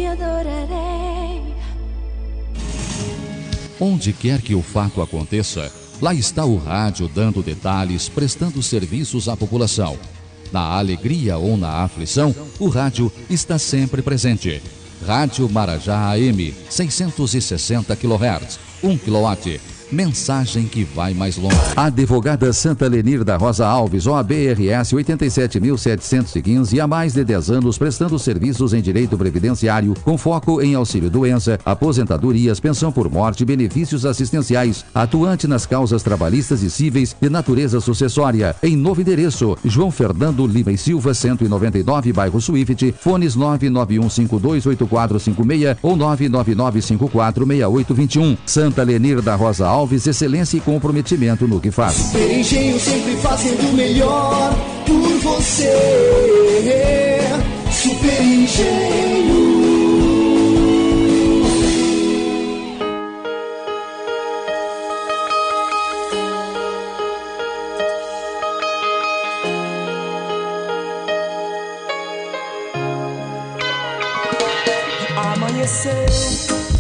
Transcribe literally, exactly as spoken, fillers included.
adorarei. Onde quer que o fato aconteça, lá está o rádio dando detalhes, prestando serviços à população. Na alegria ou na aflição, o rádio está sempre presente. Rádio Marajá A M, seiscentos e sessenta quilohertz, um quilowatt. Mensagem que vai mais longe. Advogada Santa Lenir da Rosa Alves, O A B R S oitenta e sete mil setecentos e quinze, há mais de dez anos prestando serviços em direito previdenciário, com foco em auxílio-doença, aposentadorias, pensão por morte e benefícios assistenciais, atuante nas causas trabalhistas e cíveis de natureza sucessória, em novo endereço, João Fernando Lima e Silva, cento e noventa e nove, bairro Swift, fones nove nove um cinco dois oito quatro cinco seis ou nove nove nove cinco quatro seis oito dois um. Santa Lenir da Rosa Alves, Alves, excelência e comprometimento no que faz. Super Engenho sempre fazendo o melhor por você. Super Engenho. Amanheceu